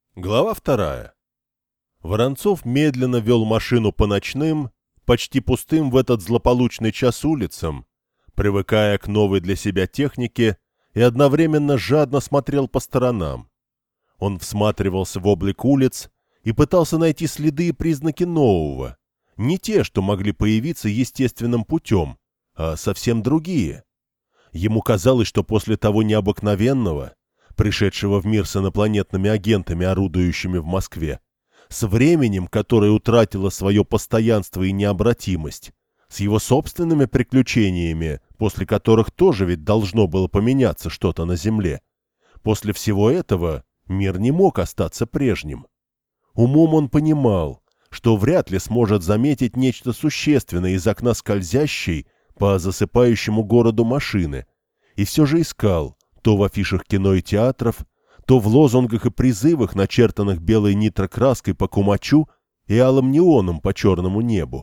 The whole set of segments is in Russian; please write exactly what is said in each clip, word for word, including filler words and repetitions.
Глава вторая. Воронцов медленно вел машину по ночным, почти пустым в этот злополучный час улицам, привыкая к новой для себя технике, и одновременно жадно смотрел по сторонам. Он всматривался в облик улиц и пытался найти следы и признаки нового, не те, что могли появиться естественным путем, а совсем другие. Ему казалось, что после того необыкновенного, пришедшего в мир с инопланетными агентами, орудующими в Москве, с временем, которое утратило свое постоянство и необратимость, с его собственными приключениями, после которых тоже ведь должно было поменяться что-то на Земле. После всего этого мир не мог остаться прежним. Умом он понимал, что вряд ли сможет заметить нечто существенное из окна скользящей по засыпающему городу машины, и все же искал, то в афишах кино и театров, то в лозунгах и призывах, начертанных белой нитрокраской по кумачу и алым неоном по черному небу.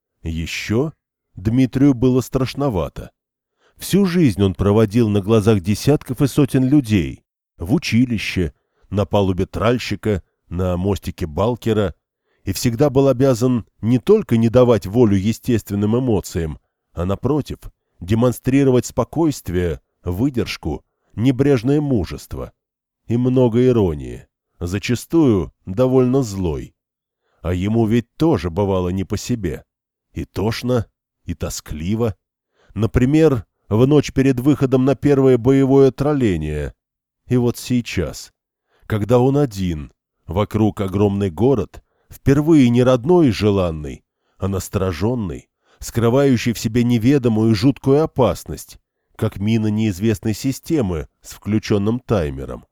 Еще Дмитрию было страшновато. Всю жизнь он проводил на глазах десятков и сотен людей, в училище, на палубе тральщика, на мостике Балкера, и всегда был обязан не только не давать волю естественным эмоциям, а, напротив, демонстрировать спокойствие, выдержку, небрежное мужество и много иронии, зачастую довольно злой. А ему ведь тоже бывало не по себе. И тошно, и тоскливо. Например, в ночь перед выходом на первое боевое тролление. И вот сейчас, когда он один, вокруг огромный город, впервые не родной и желанный, а настороженный, скрывающий в себе неведомую и жуткую опасность, как мина неизвестной системы с включенным таймером.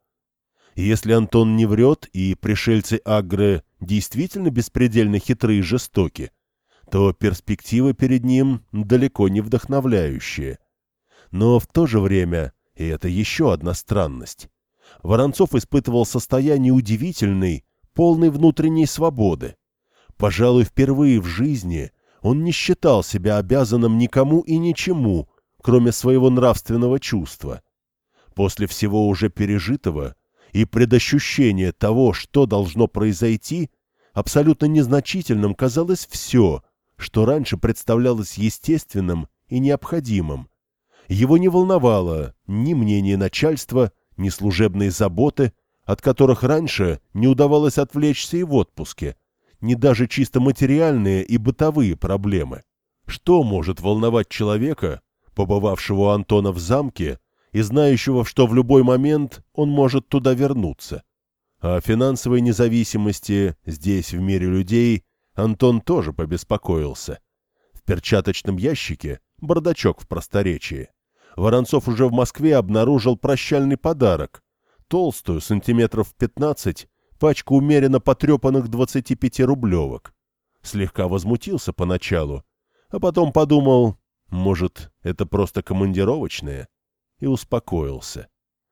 И если Антон не врет, и пришельцы Агры действительно беспредельно хитры и жестоки, то перспективы перед ним далеко не вдохновляющие. Но в то же время, и это еще одна странность, Воронцов испытывал состояние удивительной, полной внутренней свободы. Пожалуй, впервые в жизни он не считал себя обязанным никому и ничему, кроме своего нравственного чувства. После всего уже пережитого и предощущения того, что должно произойти, абсолютно незначительным казалось все, что раньше представлялось естественным и необходимым. Его не волновало ни мнение начальства, ни служебные заботы, от которых раньше не удавалось отвлечься и в отпуске, ни даже чисто материальные и бытовые проблемы. Что может волновать человека, побывавшего у Антона в замке и знающего, что в любой момент он может туда вернуться? А о финансовой независимости здесь, в мире людей, Антон тоже побеспокоился. В перчаточном ящике, бардачок в просторечии, Воронцов уже в Москве обнаружил прощальный подарок, толстую, сантиметров пятнадцать, пачку умеренно потрепанных двадцатипятирублевок. Слегка возмутился поначалу, а потом подумал, может, это просто командировочные, и успокоился.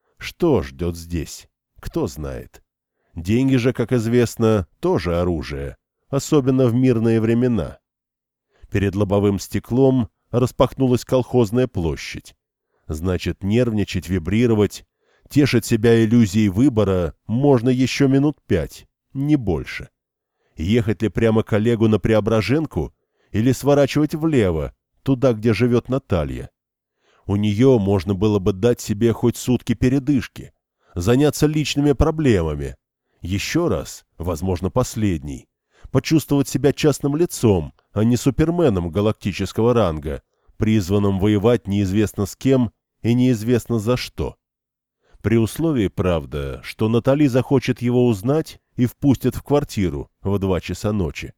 Что ждет здесь? Кто знает. Деньги же, как известно, тоже оружие, особенно в мирные времена. Перед лобовым стеклом распахнулась колхозная площадь. Значит, нервничать, вибрировать, тешить себя иллюзией выбора можно еще минут пять, не больше. Ехать ли прямо к Олегу на Преображенку или сворачивать влево, туда, где живет Наталья? У нее можно было бы дать себе хоть сутки передышки, заняться личными проблемами. Еще раз, возможно, последний, почувствовать себя частным лицом, а не суперменом галактического ранга, призванным воевать неизвестно с кем и неизвестно за что. При условии, правда, что Натали захочет его узнать и впустит в квартиру в два часа ночи.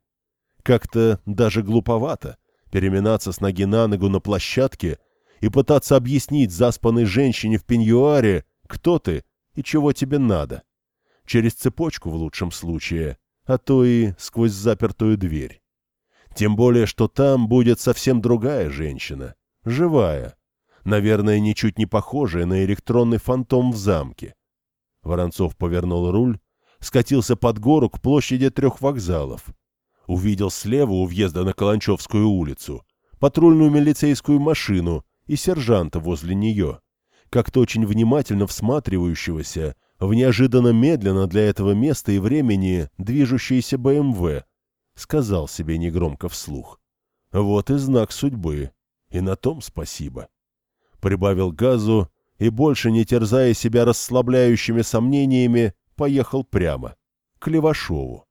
Как-то даже глуповато переминаться с ноги на ногу на площадке и пытаться объяснить заспанной женщине в пеньюаре, кто ты и чего тебе надо. Через цепочку в лучшем случае, а то и сквозь запертую дверь. Тем более, что там будет совсем другая женщина, живая, наверное, ничуть не похожая на электронный фантом в замке. Воронцов повернул руль, скатился под гору к площади трех вокзалов. Увидел слева у въезда на Каланчевскую улицу патрульную милицейскую машину и сержанта возле нее, как-то очень внимательно всматривающегося в неожиданно медленно для этого места и времени движущийся бэ эм вэ, сказал себе негромко вслух. Вот и знак судьбы, и на том спасибо. Прибавил газу и, больше не терзая себя расслабляющими сомнениями, поехал прямо, к Левашову.